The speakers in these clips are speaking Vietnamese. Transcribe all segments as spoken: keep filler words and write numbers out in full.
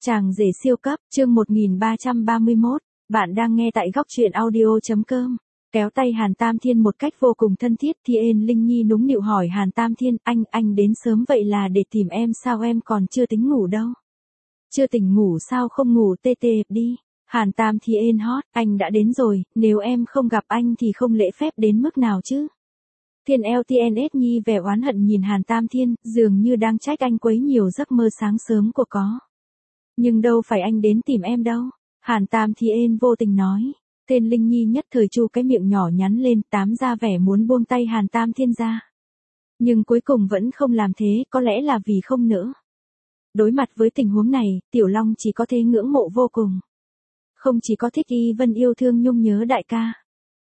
Chàng rể siêu cấp, chương một nghìn ba trăm ba mươi mốt, bạn đang nghe tại góc truyện audio.com. Kéo tay Hàn Tam Thiên một cách vô cùng thân thiết, Thiên Linh Nhi nũng nịu hỏi Hàn Tam Thiên, anh, anh đến sớm vậy là để tìm em sao, em còn chưa tính ngủ đâu. Chưa tỉnh ngủ sao, không ngủ tê tê đi. Hàn Tam Thiên hót, anh đã đến rồi, nếu em không gặp anh thì không lễ phép đến mức nào chứ. Thiên lờ tê en ét Nhi vẻ oán hận nhìn Hàn Tam Thiên, dường như đang trách anh quấy nhiều giấc mơ sáng sớm của có. Nhưng đâu phải anh đến tìm em đâu. Hàn Tam Thiên vô tình nói. Thiên Linh Nhi nhất thời chu cái miệng nhỏ nhắn lên, tám ra vẻ muốn buông tay Hàn Tam Thiên ra. Nhưng cuối cùng vẫn không làm thế, có lẽ là vì không nỡ. Đối mặt với tình huống này, Tiểu Long chỉ có thể ngưỡng mộ vô cùng. Không chỉ có Thích Y Vân yêu thương nhung nhớ đại ca.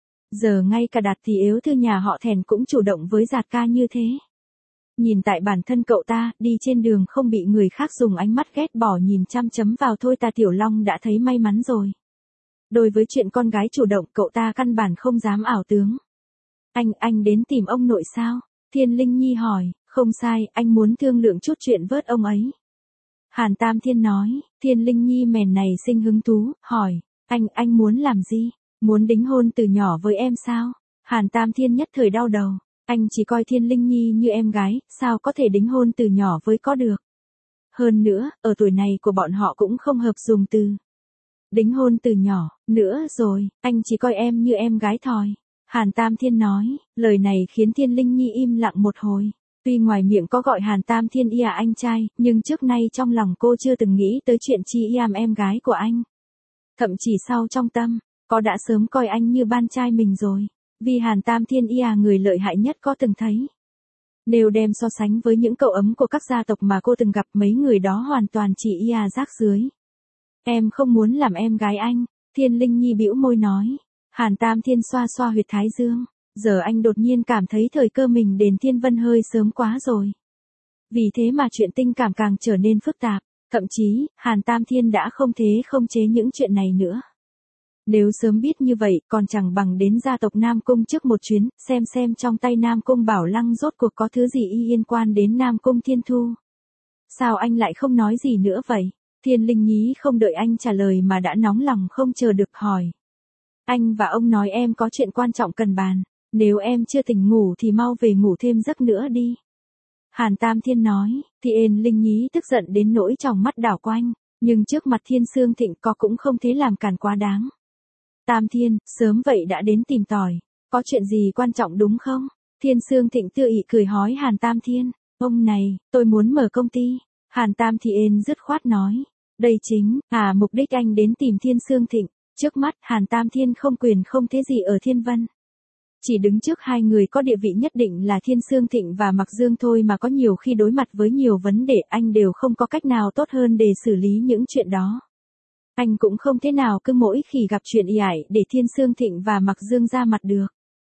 Giờ ngay cả Đạt thì yếu thư nhà họ Thèn cũng chủ động với Dạt ca như thế. Nhìn tại bản thân cậu ta, đi trên đường không bị người khác dùng ánh mắt ghét bỏ nhìn chăm chấm vào thôi ta Tiểu Long đã thấy may mắn rồi. Đối với chuyện con gái chủ động, cậu ta căn bản không dám ảo tướng. Anh, anh đến tìm ông nội sao? Thiên Linh Nhi hỏi, không sai, anh muốn thương lượng chút chuyện vớt ông ấy. Hàn Tam Thiên nói, Thiên Linh Nhi mèn này sinh hứng thú, hỏi, anh, anh muốn làm gì? Muốn đính hôn từ nhỏ với em sao? Hàn Tam Thiên nhất thời đau đầu. Anh chỉ coi Thiên Linh Nhi như em gái, sao có thể đính hôn từ nhỏ với có được. Hơn nữa, ở tuổi này của bọn họ cũng không hợp dùng từ đính hôn từ nhỏ, nữa rồi, anh chỉ coi em như em gái thòi. Hàn Tam Thiên nói, lời này khiến Thiên Linh Nhi im lặng một hồi. Tuy ngoài miệng có gọi Hàn Tam Thiên ia anh trai, nhưng trước nay trong lòng cô chưa từng nghĩ tới chuyện chi iam em gái của anh. Thậm chí sau trong tâm, có đã sớm coi anh như ban trai mình rồi. Vì Hàn Tam Thiên ia người lợi hại nhất có từng thấy. Nếu đem so sánh với những cậu ấm của các gia tộc mà cô từng gặp, mấy người đó hoàn toàn chỉ ia rác dưới. Em không muốn làm em gái anh. Thiên Linh Nhi bĩu môi nói. Hàn Tam Thiên xoa xoa huyệt thái dương. Giờ anh đột nhiên cảm thấy thời cơ mình đến Thiên Vân hơi sớm quá rồi. Vì thế mà chuyện tình cảm càng trở nên phức tạp. Thậm chí, Hàn Tam Thiên đã không thế không chế những chuyện này nữa. Nếu sớm biết như vậy, còn chẳng bằng đến gia tộc Nam Cung trước một chuyến, xem xem trong tay Nam Cung Bảo Lăng rốt cuộc có thứ gì y liên quan đến Nam Cung Thiên Thu. Sao anh lại không nói gì nữa vậy? Thiên Linh Nhi không đợi anh trả lời mà đã nóng lòng không chờ được hỏi. Anh và ông nói em có chuyện quan trọng cần bàn, nếu em chưa tỉnh ngủ thì mau về ngủ thêm giấc nữa đi. Hàn Tam Thiên nói, Thiên Linh Nhi tức giận đến nỗi tròng mắt đảo quanh, nhưng trước mặt Thiên Sương Thịnh có cũng không thế làm cản quá đáng. Tam Thiên, sớm vậy đã đến tìm tòi, có chuyện gì quan trọng đúng không? Thiên Sương Thịnh tươi ị cười hỏi Hàn Tam Thiên, ông này, tôi muốn mở công ty. Hàn Tam Thiên dứt khoát nói, đây chính, à mục đích anh đến tìm Thiên Sương Thịnh. Trước mắt, Hàn Tam Thiên không quyền không thế gì ở Thiên Vân. Chỉ đứng trước hai người có địa vị nhất định là Thiên Sương Thịnh và Mặc Dương thôi mà có nhiều khi đối mặt với nhiều vấn đề anh đều không có cách nào tốt hơn để xử lý những chuyện đó. Anh cũng không thế nào cứ mỗi khi gặp chuyện ì ải để Thiên Sương Thịnh và Mặc Dương ra mặt được.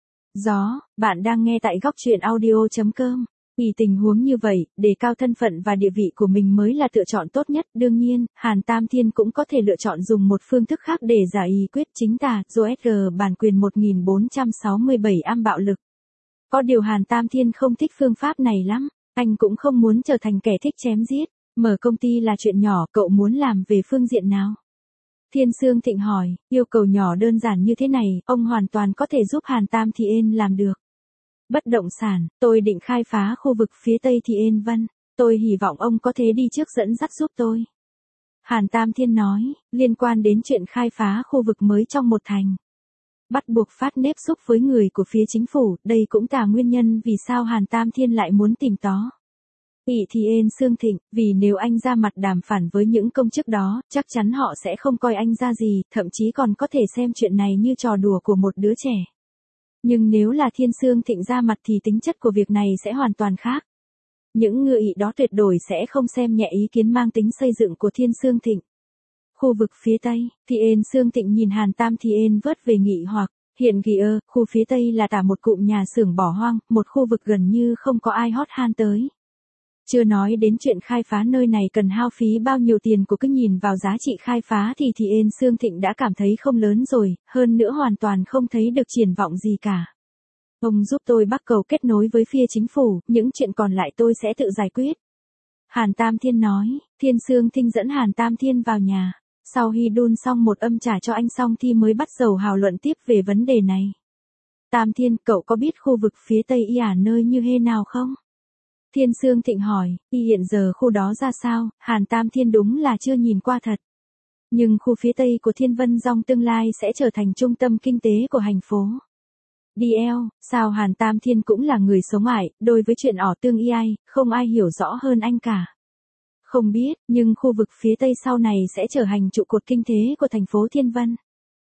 Gió, bạn đang nghe tại góc truyện audio.com. Vì tình huống như vậy, đề cao thân phận và địa vị của mình mới là lựa chọn tốt nhất. Đương nhiên, Hàn Tam Thiên cũng có thể lựa chọn dùng một phương thức khác để giải ý quyết chính tà, do ét giê bản quyền một nghìn bốn trăm sáu mươi bảy am bạo lực. Có điều Hàn Tam Thiên không thích phương pháp này lắm, anh cũng không muốn trở thành kẻ thích chém giết. Mở công ty là chuyện nhỏ, cậu muốn làm về phương diện nào? Thiên Sương Thịnh hỏi, yêu cầu nhỏ đơn giản như thế này, ông hoàn toàn có thể giúp Hàn Tam Thiên làm được. Bất động sản, tôi định khai phá khu vực phía Tây Thiên Vân, tôi hy vọng ông có thể đi trước dẫn dắt giúp tôi. Hàn Tam Thiên nói, liên quan đến chuyện khai phá khu vực mới trong một thành. Bắt buộc phát nếp xúc với người của phía chính phủ, đây cũng là nguyên nhân vì sao Hàn Tam Thiên lại muốn tìm tó. Ỷ Thiên Sương Thịnh, vì nếu anh ra mặt đàm phán với những công chức đó, chắc chắn họ sẽ không coi anh ra gì, thậm chí còn có thể xem chuyện này như trò đùa của một đứa trẻ. Nhưng nếu là Thiên Sương Thịnh ra mặt thì tính chất của việc này sẽ hoàn toàn khác. Những ngựa ị đó tuyệt đối sẽ không xem nhẹ ý kiến mang tính xây dựng của Thiên Sương Thịnh. Khu vực phía Tây, Thiên Sương Thịnh nhìn Hàn Tam Thiên vớt về nghị hoặc, hiện ghi ơ, khu phía Tây là cả một cụm nhà xưởng bỏ hoang, một khu vực gần như không có ai hót han tới. Chưa nói đến chuyện khai phá nơi này cần hao phí bao nhiêu tiền của cứ nhìn vào giá trị khai phá thì Thiên Sương Thịnh đã cảm thấy không lớn rồi, hơn nữa hoàn toàn không thấy được triển vọng gì cả. Ông giúp tôi bắt cầu kết nối với phía chính phủ, những chuyện còn lại tôi sẽ tự giải quyết. Hàn Tam Thiên nói, Thiên Sương Thinh dẫn Hàn Tam Thiên vào nhà. Sau khi đun xong một âm trà cho anh xong thì mới bắt đầu hào luận tiếp về vấn đề này. Tam Thiên, cậu có biết khu vực phía Tây Y à nơi như hê nào không? Thiên Sương Thịnh hỏi, y hiện giờ khu đó ra sao? Hàn Tam Thiên đúng là chưa nhìn qua thật. Nhưng khu phía Tây của Thiên Vân Dong tương lai sẽ trở thành trung tâm kinh tế của thành phố. đê lờ, sao Hàn Tam Thiên cũng là người sống ải, đối với chuyện ỏ tương y ai, không ai hiểu rõ hơn anh cả. Không biết, nhưng khu vực phía Tây sau này sẽ trở thành trụ cột kinh tế của thành phố Thiên Vân.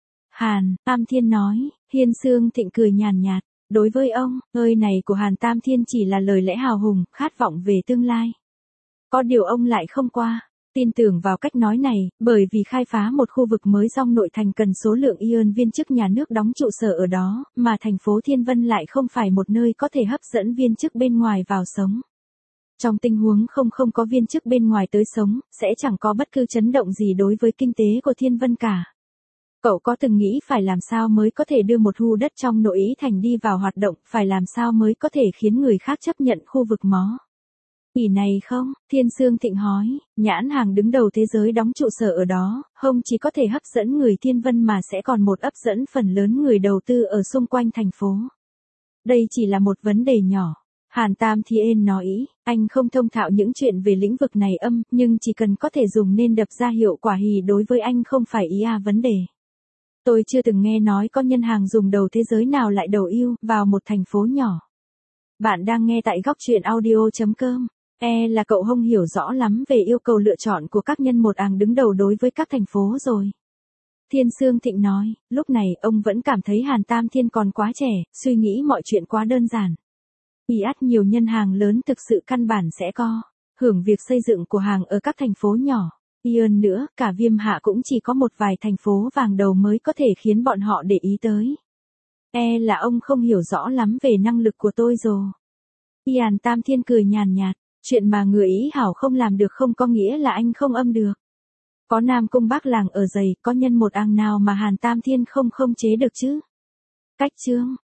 Hàn Tam Thiên nói, Thiên Sương Thịnh cười nhàn nhạt. Đối với ông, hơi này của Hàn Tam Thiên chỉ là lời lẽ hào hùng, khát vọng về tương lai. Có điều ông lại không qua, tin tưởng vào cách nói này, bởi vì khai phá một khu vực mới trong nội thành cần số lượng ion viên chức nhà nước đóng trụ sở ở đó, mà thành phố Thiên Vân lại không phải một nơi có thể hấp dẫn viên chức bên ngoài vào sống. Trong tình huống không không có viên chức bên ngoài tới sống, sẽ chẳng có bất cứ chấn động gì đối với kinh tế của Thiên Vân cả. Cậu có từng nghĩ phải làm sao mới có thể đưa một khu đất trong nội ý thành đi vào hoạt động, phải làm sao mới có thể khiến người khác chấp nhận khu vực mó? Ý này không? Thiên Sương Thịnh hỏi, nhãn hàng đứng đầu thế giới đóng trụ sở ở đó, không chỉ có thể hấp dẫn người Thiên Vân mà sẽ còn một hấp dẫn phần lớn người đầu tư ở xung quanh thành phố. Đây chỉ là một vấn đề nhỏ. Hàn Tam Thiên nói, anh không thông thạo những chuyện về lĩnh vực này âm, nhưng chỉ cần có thể dùng nên đập ra hiệu quả thì đối với anh không phải ý à vấn đề. Tôi chưa từng nghe nói có nhân hàng dùng đầu thế giới nào lại đầu ưu vào một thành phố nhỏ. Bạn đang nghe tại góc truyện audio chấm com. E là cậu không hiểu rõ lắm về yêu cầu lựa chọn của các nhân một hàng đứng đầu đối với các thành phố rồi. Thiên Sương Thịnh nói, lúc này ông vẫn cảm thấy Hàn Tam Thiên còn quá trẻ, suy nghĩ mọi chuyện quá đơn giản. Ý ắt nhiều nhân hàng lớn thực sự căn bản sẽ có hưởng việc xây dựng của hàng ở các thành phố nhỏ. Ion nữa, cả Viêm Hạ cũng chỉ có một vài thành phố vàng đầu mới có thể khiến bọn họ để ý tới. E là ông không hiểu rõ lắm về năng lực của tôi rồi. Hàn Tam Thiên cười nhàn nhạt, chuyện mà người Ý hảo không làm được không có nghĩa là anh không âm được. Có Nam Cung Bắc làng ở dày, có nhân một ang nào mà Hàn Tam Thiên không không chế được chứ? Cách chương